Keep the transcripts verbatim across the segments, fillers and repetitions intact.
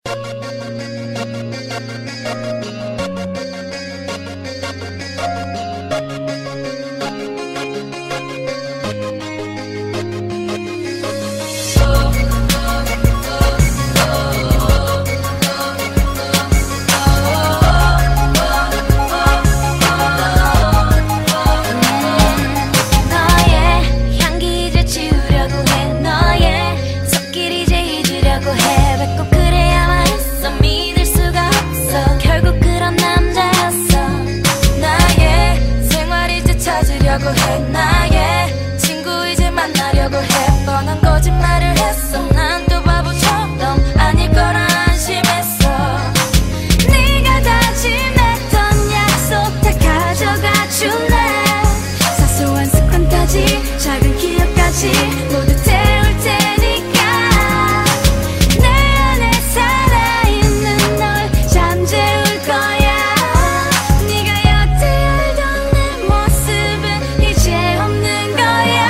해. 나의 친구 이제 만나려고 해. 뻔한 거짓말을 했어. 난 또 바보처럼 아닐 거라 안심했어. 네가 다짐했던 약속 다 가져가 줄래. 사소한 습관까지 작은 기억까지 모두 태울 테니까. 내 안에 살아있는 널 잠재울 거야. 네가 여태 알던 내 모습은 이제 없는 거야.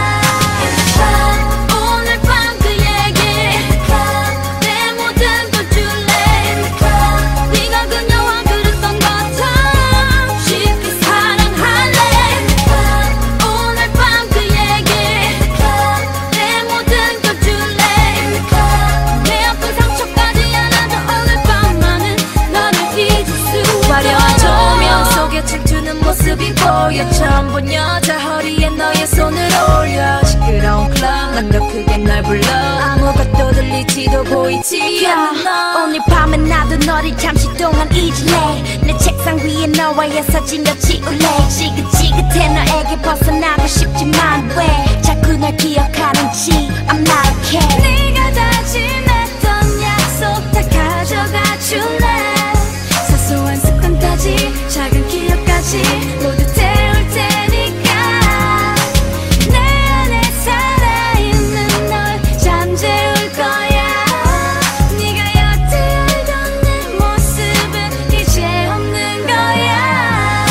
오늘 밤 그 얘기 내 모든 걸 줄래. 네가 그녀와 그랬던 것처럼 쉽게 사랑할래. 오늘 밤 그 얘기 내 모든 걸 줄래. 내 아픈 상처까지 안아줘. 오늘 밤만은 너를 잊을 수. 화려한 조명 속에 춤추는 모습이 보여. 처음 본 여자 허리에 너의 손을 올려. 시끄러운 클럽 난 더 크게 널 불러. 아무것도 들리지도 보이지 않는 너. 오늘 밤엔 나도 너를 잠시 동안 잊을래. 내 책상 위에 너와의 사진을 지울래. 지긋지긋해 너에게 벗어나고 싶지만 왜 자꾸 날 기억하는지 I'm not okay. 네가 다짐했던 약속 다 가져가 줄래. 사소한 습관까지 작은 기억까지 모두 태울 테니까. 내 안에 살아있는 널 잠재울 거야. 네가 여태 알던 내 모습은 이제 없는 거야.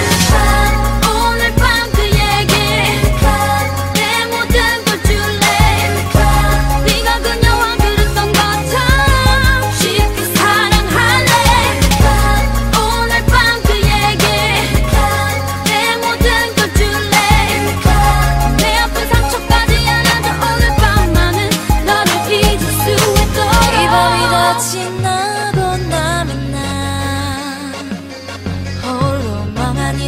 오늘 밤 그 얘기 내 모든 걸 줄래. 네가 그녀와 그랬던 것처럼 쉽게 사랑할래. 오늘 밤 그 얘기 내 모든 걸 줄래. 내 아픈 상처까지 안아줘. 오늘 밤만은 너를 잊을 수 있도록. 이 밤이 다 지나고 나면 나 홀로 멍하니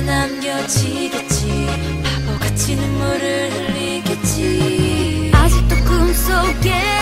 남겨지겠지. 바보같이 눈물을 흘리겠지. 아직도 꿈속에